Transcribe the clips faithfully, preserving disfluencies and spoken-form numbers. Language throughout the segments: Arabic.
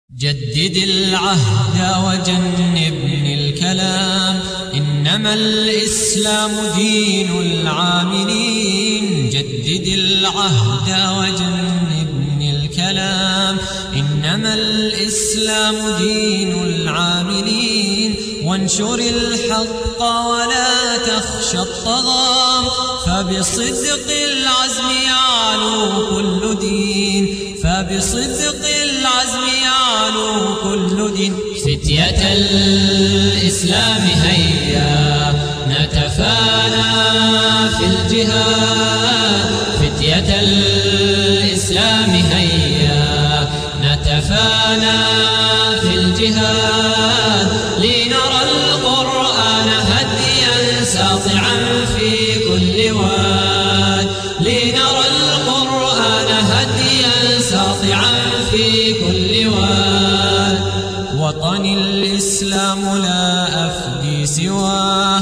جدد العهد وجنبني الكلام، إنما الإسلام دين العاملين. جدد العهد وجنبني الكلام، إنما الإسلام دين العاملين. وانشر الحق ولا تخشى الطغام، فبصدق العزم يعلو كل دين، فبصدق العزم يعلو كل دين. فتية الإسلام هيا نتفانى في الجهاد، فتية الإسلام هيا نتفانى في الجهاد، لنرى القرآن هديا ساطعا في كل واد، لنرى القرآن هديا ساطعا في كل واد. وطني الإسلام لا أفدي سواه،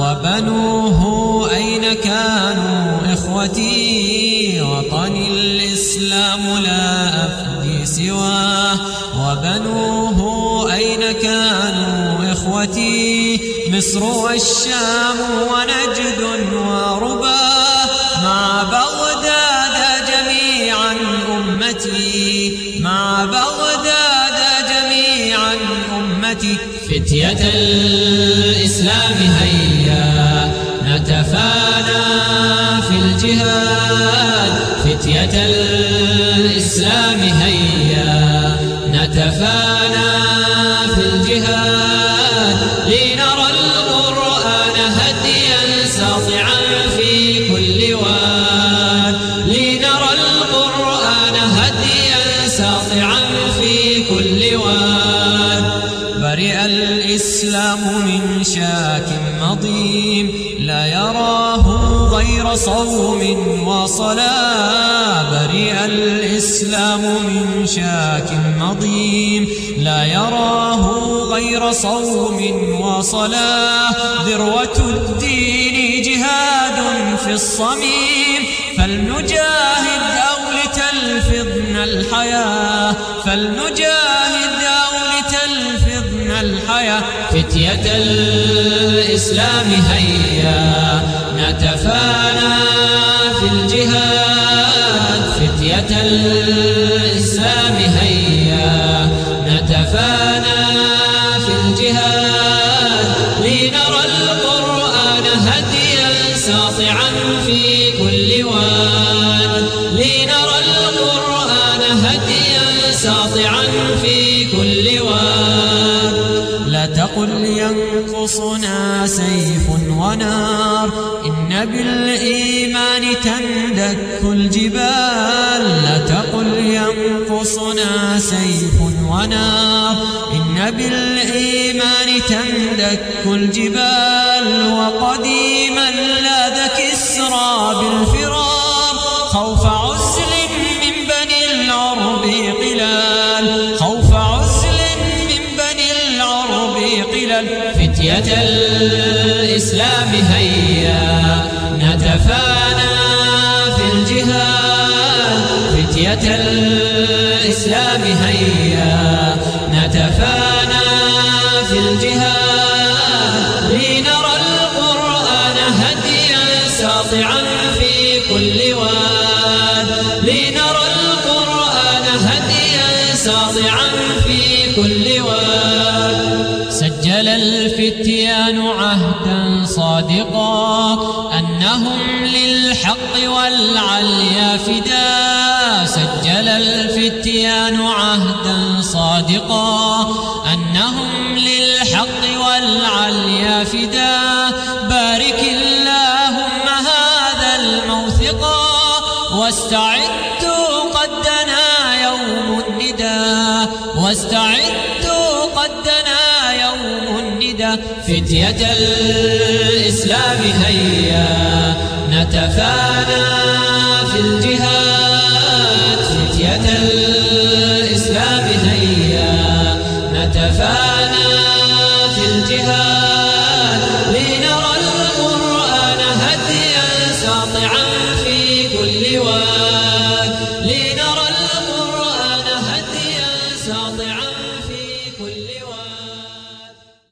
وبنوه أين كانوا إخوتي؟ وطني الإسلام لا أفدي سواه، وبنوه أين كانوا إخوتي؟ مصر والشام ونجد ورباه، مع بغداد جميعا أمتي، مع بغداد جميعا أمتي. فتية الإسلام هيا نتفانى في الجهاد، فتية الإسلام هيا نتفانى في الجهاد، لنرى القرآن هديا ساطعا في كل واد، لنرى القرآن هديا ساطعا في كل واد. برئ الإسلام من شاك مضيم، لا يراه غير صوم وصلاة. برئ الإسلام من شاك مضيم، لا يراه غير صوم وصلاة. ذروة الدين جهاد في الصميم، فلنجاهد أو لتلفظنا الحياة، فلنجاهد أو لتلفظنا الحياة. فتية الإسلام هيا نتفانى في الجهاد، فتية الإسلام هيا نتفانى في الجهاد، لنرى القرآن هديا ساطعا في كل واد، لنرى القرآن هديا ساطعا في كل واد. لا تقل ينقصنا سيف ونار، إن بالإيمان تندك الجبال. لا تقل ينقصنا سيف ونار، إن بالإيمان تندك الجبال. وقديما لاذ كسرى بالفرار، خوف عزل من بني العرب قلال، خوف عزل من بني العرب قلال. فتية الإسلام هيا نتفانى في الجهاد، فتية الإسلام هيا نتفانى في الجهاد، لنرى القرآن هديا ساطعا في كل واد، لنرى القرآن هديا ساطعا في كل واد. سجل الفتيان عهدا صادقا، أنهم للحق والعليا فداء. سجل الفتيان عهدا صادقا، أنهم للحق والعليا فداء. بارك اللهم هذا الموثقا، واستعدوا قد دنا يوم النداء، واستعدوا قد دنا يوم النداء. فتية الإسلام هيا نتفانى في الجهاد، فتية الإسلام هيا نتفانى في الجهاد، لنرى القرآن هديا ساطعا في كل واد، لنرى القرآن هديا ساطعا كل